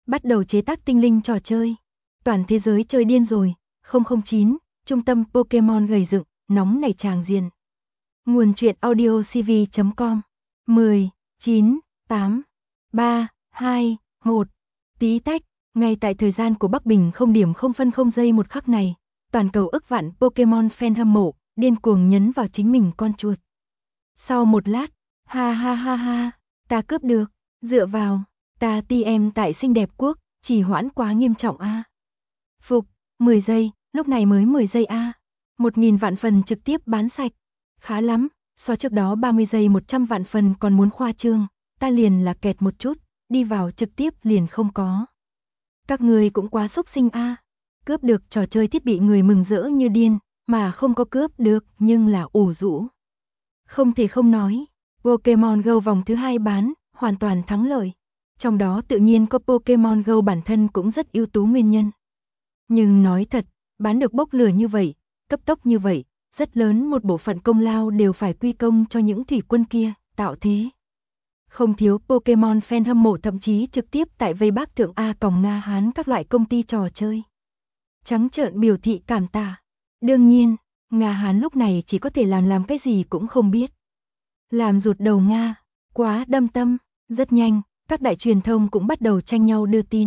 Bắt đầu chế tác tinh linh trò chơi. Toàn thế giới chơi điên rồi. 009, trung tâm Pokemon gầy dựng, nóng nảy tràng diện. Nguồn truyện audio cv.com. 10, 9, 8, 3, 2, 1. Tí tách, ngay tại thời gian của Bắc Bình 0 điểm 0 phân 0 giây một khắc này, toàn cầu ức vạn Pokemon fan hâm mộ, điên cuồng nhấn vào chính mình con chuột. Sau một lát, ha ha ha ha, ta cướp được, dựa vào, ta TM tại xinh đẹp quốc, chỉ hoãn quá nghiêm trọng a. Phục, 10 giây, lúc này mới 10 giây a. 1000 vạn phần trực tiếp bán sạch. Khá lắm, so trước đó 30 giây 100 vạn phần còn muốn khoa trương, ta liền là kẹt một chút, đi vào trực tiếp liền không có. Các người cũng quá xúc sinh a. Cướp được trò chơi thiết bị người mừng rỡ như điên, mà không có cướp được nhưng là ủ rũ. Không thể không nói, Pokemon Go vòng thứ 2 bán, hoàn toàn thắng lợi. Trong đó tự nhiên có Pokemon Go bản thân cũng rất ưu tú nguyên nhân. Nhưng nói thật, bán được bốc lửa như vậy, cấp tốc như vậy, rất lớn một bộ phận công lao đều phải quy công cho những thủy quân kia, tạo thế. Không thiếu Pokemon fan hâm mộ thậm chí trực tiếp tại vây bác thượng A còng Nga Hán các loại công ty trò chơi. Trắng trợn biểu thị cảm tạ. Đương nhiên, Nga Hán lúc này chỉ có thể làm cái gì cũng không biết. Làm rụt đầu Nga, quá đâm tâm, rất nhanh, các đại truyền thông cũng bắt đầu tranh nhau đưa tin.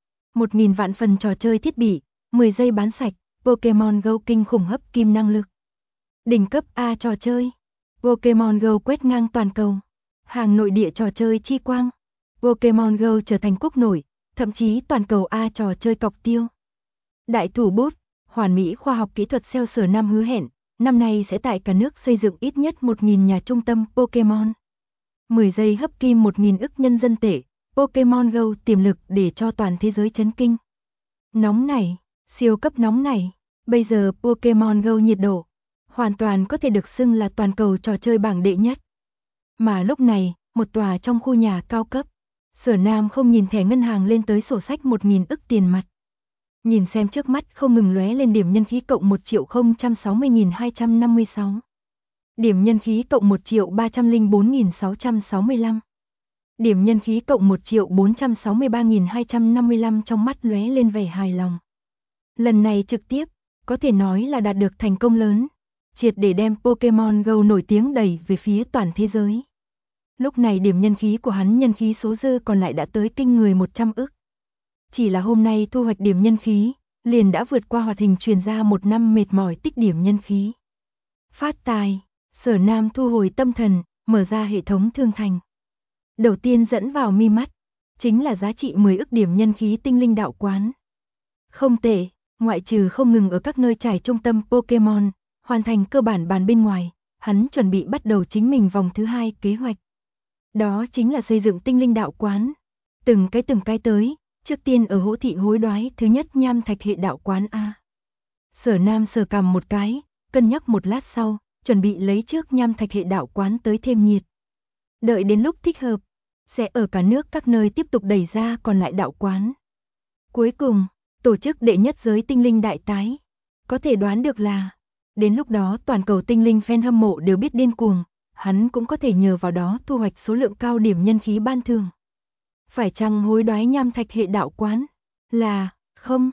1000 vạn phần trò chơi thiết bị, 10 giây bán sạch, Pokemon Go kinh khủng hấp kim năng lực. Đỉnh cấp A trò chơi, Pokemon Go quét ngang toàn cầu. Hàng nội địa trò chơi chi quang, Pokemon Go trở thành quốc nổi, thậm chí toàn cầu A trò chơi cọc tiêu. Đại thủ bút, hoàn mỹ khoa học kỹ thuật SEO Sở Nam hứa hẹn, năm nay sẽ tại cả nước xây dựng ít nhất 1000 nhà trung tâm Pokemon. 10 giây hấp kim 1000 ức nhân dân tệ, Pokemon Go tiềm lực để cho toàn thế giới chấn kinh. Nóng này, siêu cấp nóng này, bây giờ Pokemon Go nhiệt độ, hoàn toàn có thể được xưng là toàn cầu trò chơi bảng đệ nhất. Mà lúc này, một tòa trong khu nhà cao cấp, Sở Nam không nhìn thẻ ngân hàng lên tới sổ sách 1000 ức tiền mặt. Nhìn xem trước mắt không ngừng lóe lên điểm nhân khí cộng 1.060.256. Điểm nhân khí cộng 1.304.665. Điểm nhân khí cộng 1.463.255 trong mắt lóe lên vẻ hài lòng. Lần này trực tiếp, có thể nói là đạt được thành công lớn, triệt để đem Pokemon Go nổi tiếng đẩy về phía toàn thế giới. Lúc này điểm nhân khí của hắn nhân khí số dư còn lại đã tới kinh người 100 ức. Chỉ là hôm nay thu hoạch điểm nhân khí, liền đã vượt qua hoạt hình truyền ra một năm mệt mỏi tích điểm nhân khí. Phát tài, Sở Nam thu hồi tâm thần, mở ra hệ thống thương thành. Đầu tiên dẫn vào mi mắt, chính là giá trị 10 ức điểm nhân khí tinh linh đạo quán. Không tệ, ngoại trừ không ngừng ở các nơi trải trung tâm Pokemon, hoàn thành cơ bản bàn bên ngoài, hắn chuẩn bị bắt đầu chính mình vòng thứ 2 kế hoạch. Đó chính là xây dựng tinh linh đạo quán. Từng cái tới, trước tiên ở Hỗ Thị hối đoái thứ nhất nham thạch hệ đạo quán A. Sở Nam sờ cằm một cái, cân nhắc một lát sau, chuẩn bị lấy trước nham thạch hệ đạo quán tới thêm nhiệt. Đợi đến lúc thích hợp, sẽ ở cả nước các nơi tiếp tục đẩy ra còn lại đạo quán. Cuối cùng, tổ chức đệ nhất giới tinh linh đại tái. Có thể đoán được là, đến lúc đó toàn cầu tinh linh fan hâm mộ đều biết điên cuồng, hắn cũng có thể nhờ vào đó thu hoạch số lượng cao điểm nhân khí ban thưởng. Phải chăng hối đoái nham thạch hệ đạo quán? Không,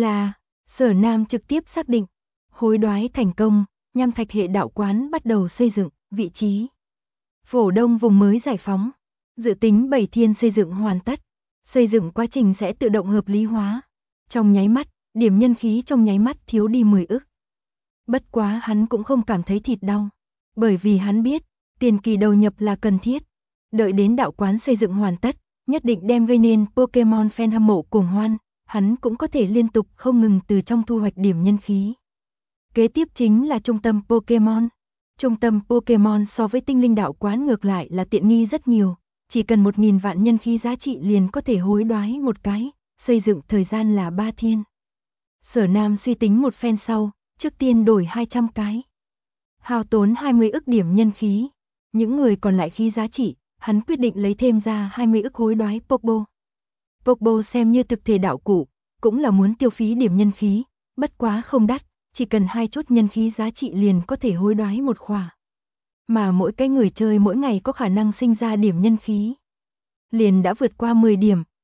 Sở Nam trực tiếp xác định. Hối đoái thành công, nham thạch hệ đạo quán bắt đầu xây dựng, vị trí. Phổ Đông vùng mới giải phóng. Dự tính 7 thiên xây dựng hoàn tất. Xây dựng quá trình sẽ tự động hợp lý hóa. Trong nháy mắt, điểm nhân khí trong nháy mắt thiếu đi 10 ức. Bất quá hắn cũng không cảm thấy thịt đau. Bởi vì hắn biết, tiền kỳ đầu nhập là cần thiết. Đợi đến đạo quán xây dựng hoàn tất, nhất định đem gây nên Pokemon fan hâm mộ cuồng hoan, hắn cũng có thể liên tục không ngừng từ trong thu hoạch điểm nhân khí. Kế tiếp chính là trung tâm Pokemon. Trung tâm Pokemon so với tinh linh đạo quán ngược lại là tiện nghi rất nhiều, chỉ cần 1000 vạn nhân khí giá trị liền có thể hối đoái một cái, xây dựng thời gian là 3 thiên. Sở Nam suy tính một phen sau, trước tiên đổi 200 cái. Hao tốn 20 ức điểm nhân khí, những người còn lại khí giá trị, hắn quyết định lấy thêm ra 20 ức hối đoái Pokebo. Pokebo xem như thực thể đạo cụ, cũng là muốn tiêu phí điểm nhân khí, bất quá không đắt, chỉ cần 2 chút nhân khí giá trị liền có thể hối đoái một khỏa. Mà mỗi cái người chơi mỗi ngày có khả năng sinh ra điểm nhân khí liền đã vượt qua 10 điểm,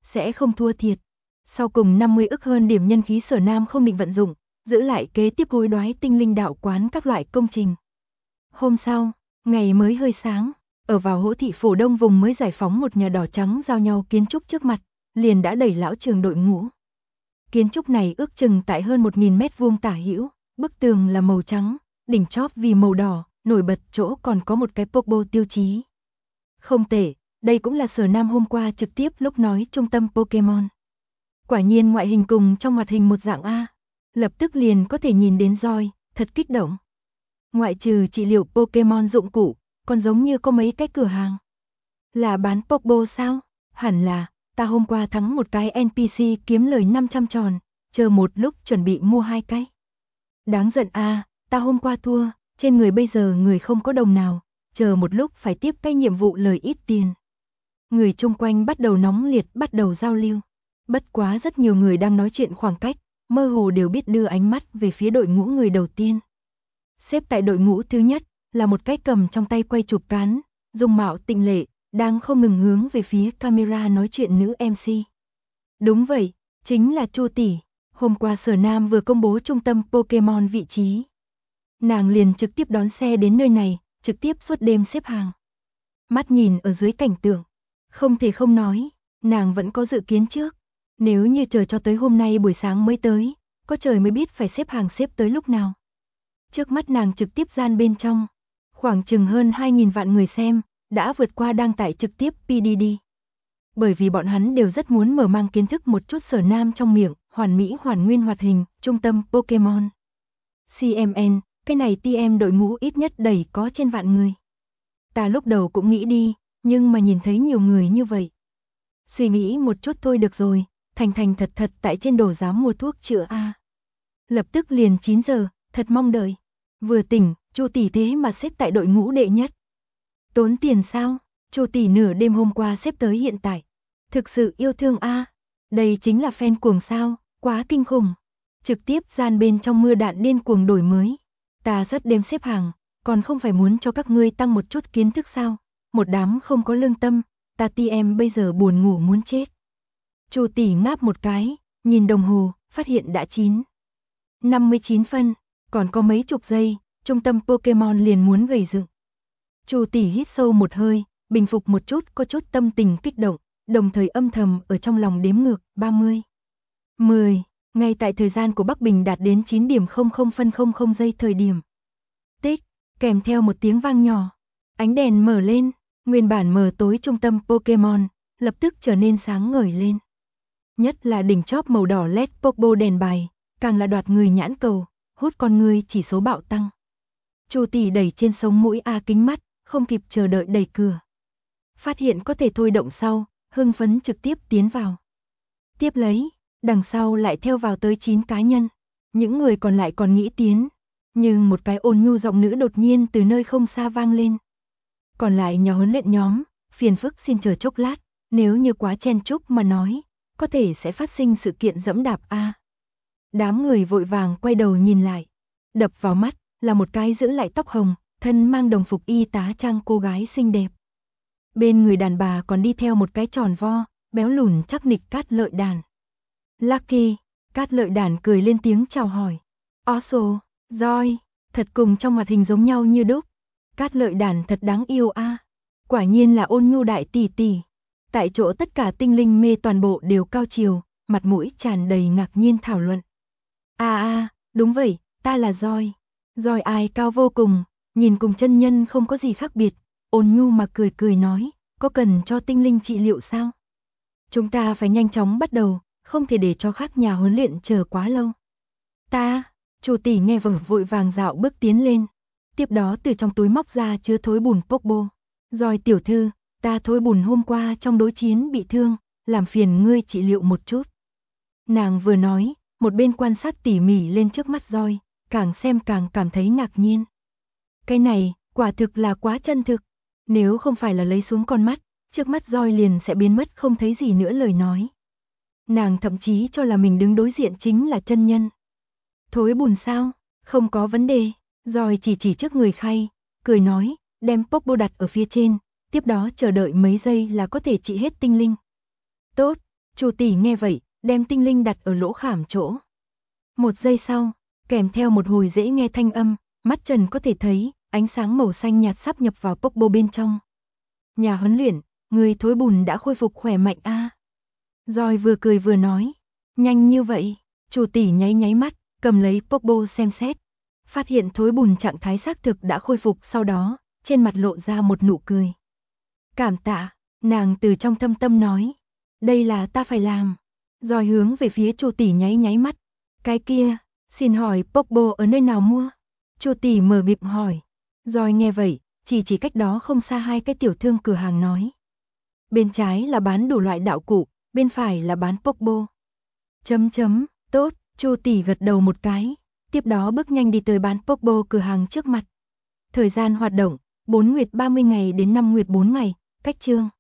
sẽ không thua thiệt. Sau cùng 50 ức hơn điểm nhân khí Sở Nam không định vận dụng, giữ lại kế tiếp hối đoái tinh linh đạo quán các loại công trình. Hôm sau, ngày mới hơi sáng, ở vào Hỗ Thị Phổ Đông vùng mới giải phóng một nhà đỏ trắng giao nhau kiến trúc trước mặt, liền đã đẩy lão Trường đội ngũ. Kiến trúc này ước chừng tại hơn 1000 mét vuông tả hữu, bức tường là màu trắng, đỉnh chóp vì màu đỏ, nổi bật chỗ còn có một cái Pokeball tiêu chí. Không tệ, đây cũng là Sở Nam hôm qua trực tiếp lúc nói trung tâm Pokemon. Quả nhiên ngoại hình cùng trong hoạt hình một dạng A, lập tức liền có thể nhìn đến roi, thật kích động. Ngoại trừ trị liệu Pokemon dụng cụ, còn giống như có mấy cái cửa hàng. Là bán Pokeball sao? Hẳn là, ta hôm qua thắng một cái NPC kiếm lời 500 tròn, chờ một lúc chuẩn bị mua 2 cái. Đáng giận a, ta hôm qua thua, trên người bây giờ người không có đồng nào, chờ một lúc phải tiếp cái nhiệm vụ lời ít tiền. Người chung quanh bắt đầu nóng liệt bắt đầu giao lưu. Bất quá rất nhiều người đang nói chuyện khoảng cách, mơ hồ đều biết đưa ánh mắt về phía đội ngũ người đầu tiên. Xếp tại đội ngũ thứ nhất, là một cái cầm trong tay quay chụp cán, dung mạo tịnh lệ, đang không ngừng hướng về phía camera nói chuyện nữ MC. Đúng vậy, chính là Chu tỷ. Hôm qua Sở Nam vừa công bố trung tâm Pokemon vị trí. Nàng liền trực tiếp đón xe đến nơi này, trực tiếp suốt đêm xếp hàng. Mắt nhìn ở dưới cảnh tượng, không thể không nói, nàng vẫn có dự kiến trước. Nếu như chờ cho tới hôm nay buổi sáng mới tới, có trời mới biết phải xếp hàng xếp tới lúc nào. Trước mắt nàng trực tiếp gian bên trong, khoảng chừng hơn 2000 vạn người xem, đã vượt qua đang tải trực tiếp PDD. Bởi vì bọn hắn đều rất muốn mở mang kiến thức một chút Sở Nam trong miệng, hoàn mỹ hoàn nguyên hoạt hình, trung tâm Pokemon. CMN, cái này TM đội ngũ ít nhất đẩy có trên vạn người. Ta lúc đầu cũng nghĩ đi, nhưng mà nhìn thấy nhiều người như vậy. Suy nghĩ một chút thôi được rồi, thành thật thật tại trên đồ dám mua thuốc chữa A. Lập tức liền 9 giờ, thật mong đợi. Vừa tỉnh, Chu tỷ thế mà xếp tại đội ngũ đệ nhất. Tốn tiền sao? Chu tỷ nửa đêm hôm qua xếp tới hiện tại. Thực sự yêu thương A. Đây chính là fan cuồng sao, quá kinh khủng. Trực tiếp gian bên trong mưa đạn điên cuồng đổi mới. Ta suốt đêm xếp hàng, còn không phải muốn cho các ngươi tăng một chút kiến thức sao? Một đám không có lương tâm, ta TM bây giờ buồn ngủ muốn chết. Chu tỷ ngáp một cái, nhìn đồng hồ, phát hiện đã 59 phân, còn có mấy chục giây, trung tâm Pokemon liền muốn gầy dựng. Chu tỷ hít sâu một hơi, bình phục một chút, có chút tâm tình kích động, đồng thời âm thầm ở trong lòng đếm ngược, 30, 10, ngay tại thời gian của Bắc Bình đạt đến 9:00 giây thời điểm. Tích, kèm theo một tiếng vang nhỏ, ánh đèn mở lên, nguyên bản mờ tối trung tâm Pokemon, lập tức trở nên sáng ngời lên. Nhất là đỉnh chóp màu đỏ LED Pokeball đèn bài, càng là đoạt người nhãn cầu, hút con người chỉ số bạo tăng. Chu tỷ đẩy trên sống mũi A kính mắt, không kịp chờ đợi đẩy cửa. Phát hiện có thể thôi động sau, hưng phấn trực tiếp tiến vào. Tiếp lấy, đằng sau lại theo vào tới 9 cá nhân. Những người còn lại còn nghĩ tiến, nhưng một cái ôn nhu giọng nữ đột nhiên từ nơi không xa vang lên. Còn lại nhà huấn luyện nhóm, phiền phức xin chờ chốc lát, nếu như quá chen chúc mà nói, có thể sẽ phát sinh sự kiện dẫm đạp A. Đám người vội vàng quay đầu nhìn lại, đập vào mắt là một cái giữ lại tóc hồng, thân mang đồng phục y tá trang cô gái xinh đẹp. Bên người đàn bà còn đi theo một cái tròn vo, béo lùn chắc nịch Cát Lợi Đàn. Lucky, Cát Lợi Đàn cười lên tiếng chào hỏi. Oso, Joy, thật cùng trong hoạt hình giống nhau như đúc. Cát Lợi Đàn thật đáng yêu a. Quả nhiên là ôn nhu đại tỷ tỷ. Tại chỗ tất cả tinh linh mê toàn bộ đều cao chiều, mặt mũi tràn đầy ngạc nhiên thảo luận. Đúng vậy, ta là Joy. Joy ai cao vô cùng, nhìn cùng chân nhân không có gì khác biệt, ôn nhu mà cười cười nói, có cần cho tinh linh trị liệu sao? Chúng ta phải nhanh chóng bắt đầu, không thể để cho khác nhà huấn luyện chờ quá lâu. Chu tỷ nghe vội vàng dạo bước tiến lên, tiếp đó từ trong túi móc ra chứa thối bùn Pokeball. Joy tiểu thư, ta thối bùn hôm qua trong đối chiến bị thương, làm phiền ngươi trị liệu một chút. Nàng vừa nói, một bên quan sát tỉ mỉ lên trước mắt Joy, càng xem càng cảm thấy ngạc nhiên. Cái này, quả thực là quá chân thực, nếu không phải là lấy xuống con mắt, trước mắt Joy liền sẽ biến mất không thấy gì nữa lời nói. Nàng thậm chí cho là mình đứng đối diện chính là chân nhân. Thối bùn sao? Không có vấn đề. Joy chỉ trước người khay, cười nói, đem Pokeball đặt ở phía trên, tiếp đó chờ đợi mấy giây là có thể trị hết tinh linh. Tốt, Chủ tỷ nghe vậy, đem tinh linh đặt ở lỗ khảm chỗ. Một giây sau, kèm theo một hồi dễ nghe thanh âm, mắt Trần có thể thấy, ánh sáng màu xanh nhạt sắp nhập vào Popo bên trong. Nhà huấn luyện, người thối bùn đã khôi phục khỏe mạnh a. Rồi vừa cười vừa nói, nhanh như vậy, chủ tỷ nháy nháy mắt, cầm lấy Popo xem xét. Phát hiện thối bùn trạng thái xác thực đã khôi phục, sau đó, trên mặt lộ ra một nụ cười. Cảm tạ, nàng từ trong thâm tâm nói, đây là ta phải làm. Rồi hướng về phía chủ tỷ nháy nháy mắt. Cái kia, xin hỏi Popo ở nơi nào mua? Chủ tỷ mờ mịt hỏi. Rồi nghe vậy, chỉ cách đó không xa hai cái tiểu thương cửa hàng nói. Bên trái là bán đủ loại đạo cụ, bên phải là bán Popo. Tốt, Chu tỷ gật đầu một cái, tiếp đó bước nhanh đi tới bán Popo cửa hàng trước mặt. Thời gian hoạt động, 4 nguyệt 30 ngày đến 5 nguyệt 4 ngày, cách chương.